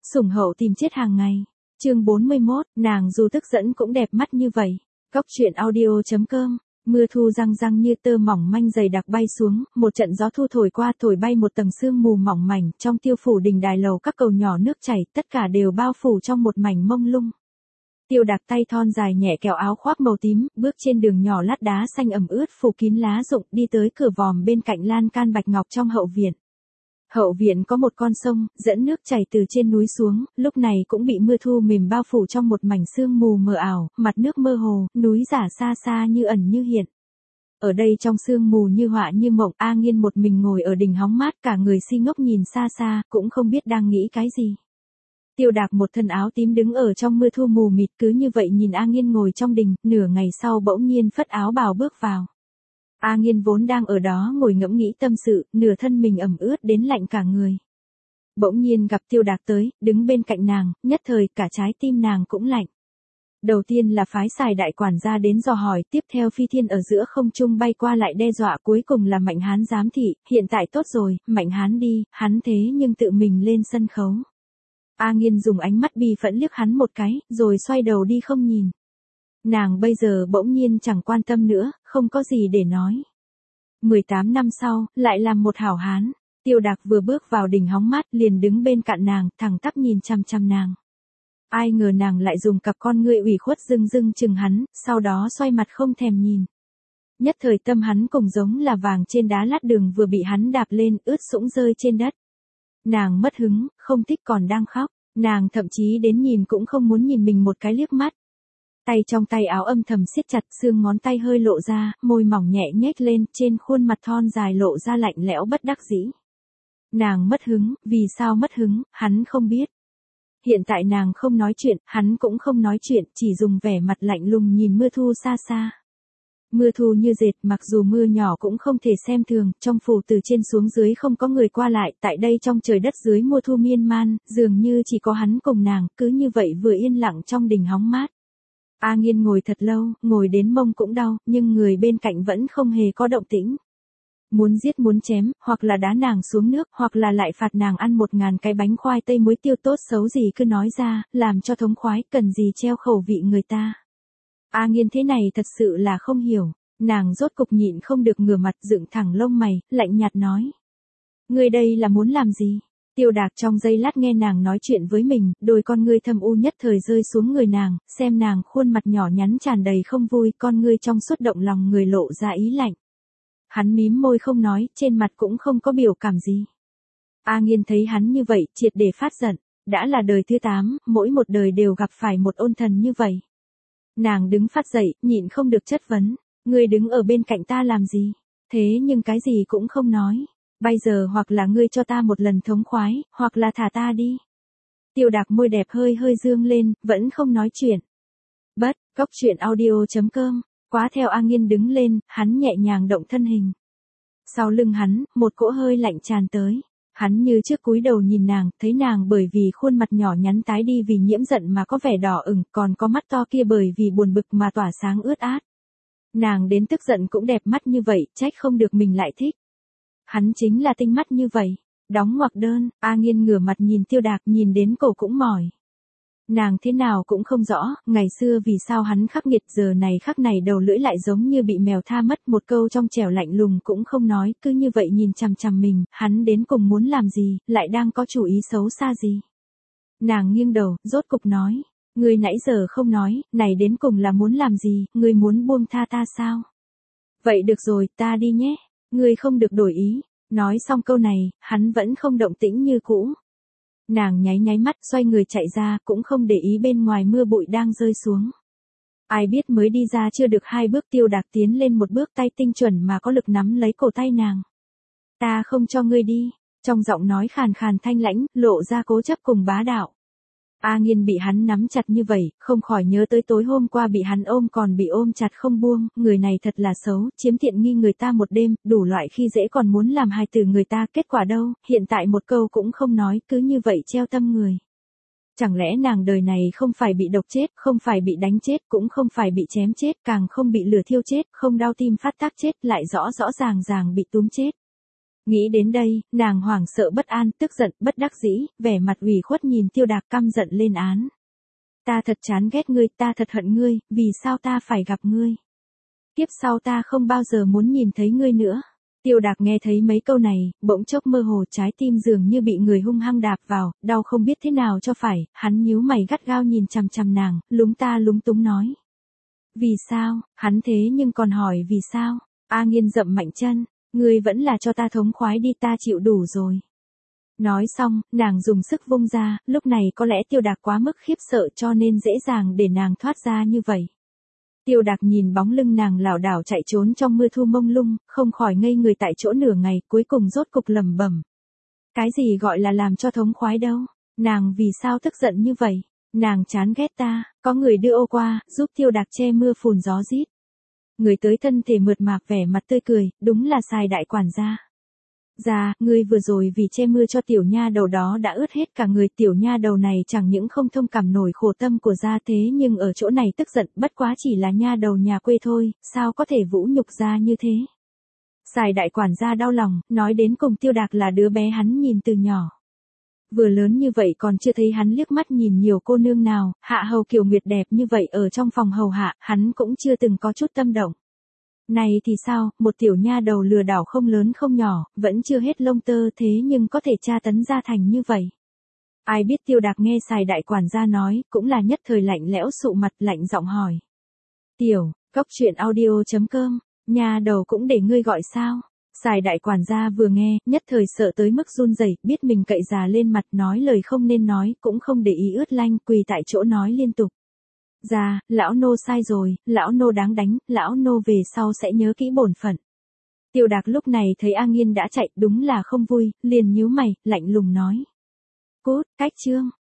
Sủng hậu tìm chết hàng ngày. Chương 41, nàng dù tức giận cũng đẹp mắt như vậy. Cóc truyện audio.com. Mưa thu răng răng như tơ mỏng manh dày đặc bay xuống, một trận gió thu thổi qua thổi bay một tầng sương mù mỏng mảnh, trong Tiêu phủ đình đài lầu các cầu nhỏ nước chảy, tất cả đều bao phủ trong một mảnh mông lung. Tiêu Đạc tay thon dài nhẹ kéo áo khoác màu tím, bước trên đường nhỏ lát đá xanh ẩm ướt phủ kín lá rụng, đi tới cửa vòm bên cạnh lan can bạch ngọc trong hậu viện. Hậu viện có một con sông, dẫn nước chảy từ trên núi xuống, lúc này cũng bị mưa thu mềm bao phủ trong một mảnh sương mù mờ ảo, mặt nước mơ hồ, núi giả xa xa như ẩn như hiện. Ở đây trong sương mù như họa như mộng, A Nghiên một mình ngồi ở đỉnh hóng mát, cả người si ngốc nhìn xa xa, cũng không biết đang nghĩ cái gì. Tiêu Đạc một thân áo tím đứng ở trong mưa thu mù mịt, cứ như vậy nhìn A Nghiên ngồi trong đình, nửa ngày sau bỗng nhiên phất áo bào bước vào. A Nghiên vốn đang ở đó ngồi ngẫm nghĩ tâm sự, nửa thân mình ẩm ướt đến lạnh cả người. Bỗng nhiên gặp Tiêu Đạc tới, đứng bên cạnh nàng, nhất thời cả trái tim nàng cũng lạnh. Đầu tiên là phái xài đại quản gia đến dò hỏi, tiếp theo phi thiên ở giữa không trung bay qua lại đe dọa, cuối cùng là Mạnh Hán giám thị, hiện tại tốt rồi, Mạnh Hán đi, hắn thế nhưng tự mình lên sân khấu. A Nghiên dùng ánh mắt bi phẫn liếc hắn một cái, rồi xoay đầu đi không nhìn. Nàng bây giờ bỗng nhiên chẳng quan tâm nữa, không có gì để nói. 18 năm sau, lại làm một hảo hán. Tiêu Đạc vừa bước vào đỉnh hóng mát, liền đứng bên cạnh nàng, thẳng tắp nhìn chằm chằm nàng. Ai ngờ nàng lại dùng cặp con ngươi ủy khuất rưng rưng chừng hắn, sau đó xoay mặt không thèm nhìn. Nhất thời tâm hắn cũng giống là vàng trên đá lát đường vừa bị hắn đạp lên, ướt sũng rơi trên đất. Nàng mất hứng, không thích còn đang khóc, nàng thậm chí đến nhìn cũng không muốn nhìn mình một cái liếc mắt. Tay trong tay áo âm thầm siết chặt, xương ngón tay hơi lộ ra, môi mỏng nhẹ nhếch lên, trên khuôn mặt thon dài lộ ra lạnh lẽo bất đắc dĩ. Nàng mất hứng, vì sao mất hứng, hắn không biết. Hiện tại nàng không nói chuyện, hắn cũng không nói chuyện, chỉ dùng vẻ mặt lạnh lùng nhìn mưa thu xa xa. Mưa thu như dệt, mặc dù mưa nhỏ cũng không thể xem thường, trong phủ từ trên xuống dưới không có người qua lại, tại đây trong trời đất dưới mùa thu miên man, dường như chỉ có hắn cùng nàng, cứ như vậy vừa yên lặng trong đình hóng mát. A Nghiên ngồi thật lâu, ngồi đến mông cũng đau, nhưng người bên cạnh vẫn không hề có động tĩnh. Muốn giết muốn chém, hoặc là đá nàng xuống nước, hoặc là lại phạt nàng ăn 1000 cái bánh khoai tây muối tiêu tốt xấu gì cứ nói ra, làm cho thống khoái, cần gì treo khẩu vị người ta. A Nghiên thế này thật sự là không hiểu, nàng rốt cục nhịn không được ngửa mặt dựng thẳng lông mày, lạnh nhạt nói. Ngươi đây là muốn làm gì? Tiêu Đạc trong giây lát nghe nàng nói chuyện với mình, đôi con ngươi thâm u nhất thời rơi xuống người nàng, xem nàng khuôn mặt nhỏ nhắn tràn đầy không vui, con ngươi trong suốt động lòng người lộ ra ý lạnh. Hắn mím môi không nói, trên mặt cũng không có biểu cảm gì. A Nghiên thấy hắn như vậy, triệt để phát giận, đã là đời thứ 8, mỗi một đời đều gặp phải một ôn thần như vậy. Nàng đứng phát dậy, nhịn không được chất vấn, ngươi đứng ở bên cạnh ta làm gì? Thế nhưng cái gì cũng không nói. Bây giờ hoặc là ngươi cho ta một lần thống khoái, hoặc là thả ta đi. Tiêu Đạc môi đẹp hơi hơi dương lên, vẫn không nói chuyện. Cóc truyện audio.com. Quá theo A Nghiên đứng lên, hắn nhẹ nhàng động thân hình. Sau lưng hắn, một cỗ hơi lạnh tràn tới. Hắn như trước cúi đầu nhìn nàng, thấy nàng bởi vì khuôn mặt nhỏ nhắn tái đi vì nhiễm giận mà có vẻ đỏ ửng, còn có mắt to kia bởi vì buồn bực mà tỏa sáng ướt át. Nàng đến tức giận cũng đẹp mắt như vậy, trách không được mình lại thích. Hắn chính là tinh mắt như vậy. Đóng ngoặc đơn, A Nghiên ngửa mặt nhìn Tiêu Đạc, nhìn đến cổ cũng mỏi. Nàng thế nào cũng không rõ, ngày xưa vì sao hắn khắc nghiệt, giờ này khắc này đầu lưỡi lại giống như bị mèo tha mất, một câu trong trẻo lạnh lùng cũng không nói, cứ như vậy nhìn chằm chằm mình, hắn đến cùng muốn làm gì, lại đang có chủ ý xấu xa gì. Nàng nghiêng đầu, rốt cục nói, ngươi nãy giờ không nói, này đến cùng là muốn làm gì, ngươi muốn buông tha ta sao? Vậy được rồi, ta đi nhé, ngươi không được đổi ý. Nói xong câu này, hắn vẫn không động tĩnh như cũ. Nàng nháy nháy mắt xoay người chạy ra, cũng không để ý bên ngoài mưa bụi đang rơi xuống. Ai biết mới đi ra chưa được 2 bước Tiêu Đạc tiến lên một bước, tay tinh chuẩn mà có lực nắm lấy cổ tay nàng. Ta không cho ngươi đi, trong giọng nói khàn khàn thanh lãnh, lộ ra cố chấp cùng bá đạo. A Nghiên bị hắn nắm chặt như vậy, không khỏi nhớ tới tối hôm qua bị hắn ôm còn bị ôm chặt không buông, người này thật là xấu, chiếm tiện nghi người ta một đêm, đủ loại khi dễ còn muốn làm hài tử người ta, kết quả đâu, hiện tại một câu cũng không nói, cứ như vậy treo tâm người. Chẳng lẽ nàng đời này không phải bị độc chết, không phải bị đánh chết, cũng không phải bị chém chết, càng không bị lửa thiêu chết, không đau tim phát tác chết, lại rõ rõ ràng ràng bị túm chết. Nghĩ đến đây, nàng hoảng sợ bất an, tức giận, bất đắc dĩ, vẻ mặt ủy khuất nhìn Tiêu Đạc căm giận lên án. Ta thật chán ghét ngươi, ta thật hận ngươi, vì sao ta phải gặp ngươi? Kiếp sau ta không bao giờ muốn nhìn thấy ngươi nữa. Tiêu Đạc nghe thấy mấy câu này, bỗng chốc mơ hồ, trái tim dường như bị người hung hăng đạp vào, đau không biết thế nào cho phải, hắn nhíu mày gắt gao nhìn chằm chằm nàng, lúng ta lúng túng nói. Vì sao, hắn thế nhưng còn hỏi vì sao? A Nghiên dậm mạnh chân, ngươi vẫn là cho ta thống khoái đi, ta chịu đủ rồi. Nói xong, nàng dùng sức vung ra, lúc này có lẽ Tiêu Đạc quá mức khiếp sợ cho nên dễ dàng để nàng thoát ra như vậy. Tiêu Đạc nhìn bóng lưng nàng lảo đảo chạy trốn trong mưa thu mông lung, không khỏi ngây người tại chỗ nửa ngày, cuối cùng rốt cục lẩm bẩm. Cái gì gọi là làm cho thống khoái đâu? Nàng vì sao tức giận như vậy? Nàng chán ghét ta, có người đưa ô qua, giúp Tiêu Đạc che mưa phùn gió rít. Người tới thân thể mượt mạc vẻ mặt tươi cười, đúng là Sài đại quản gia. Dạ, ngươi vừa rồi vì che mưa cho tiểu nha đầu đó đã ướt hết cả người, tiểu nha đầu này chẳng những không thông cảm nổi khổ tâm của gia thế nhưng ở chỗ này tức giận, bất quá chỉ là nha đầu nhà quê thôi, sao có thể vũ nhục gia như thế. Sài đại quản gia đau lòng, nói đến cùng Tiêu Đạc là đứa bé hắn nhìn từ nhỏ. Vừa lớn như vậy còn chưa thấy hắn liếc mắt nhìn nhiều cô nương nào, hạ hầu kiều nguyệt đẹp như vậy ở trong phòng hầu hạ, hắn cũng chưa từng có chút tâm động. Này thì sao, một tiểu nha đầu lừa đảo không lớn không nhỏ, vẫn chưa hết lông tơ thế nhưng có thể tra tấn ra thành như vậy. Ai biết Tiêu Đạc nghe Sài đại quản gia nói, cũng là nhất thời lạnh lẽo sụ mặt lạnh giọng hỏi. Tiểu, Cốc Truyện Audio.com, nha đầu cũng để ngươi gọi sao? Sài đại quản gia vừa nghe, nhất thời sợ tới mức run rẩy, biết mình cậy già lên mặt nói lời không nên nói, cũng không để ý ướt lanh, quỳ tại chỗ nói liên tục. Dạ, lão nô sai rồi, lão nô đáng đánh, lão nô về sau sẽ nhớ kỹ bổn phận. Tiêu Đạc lúc này thấy A Nghiên đã chạy, đúng là không vui, liền nhíu mày, lạnh lùng nói. Cút, cách chương.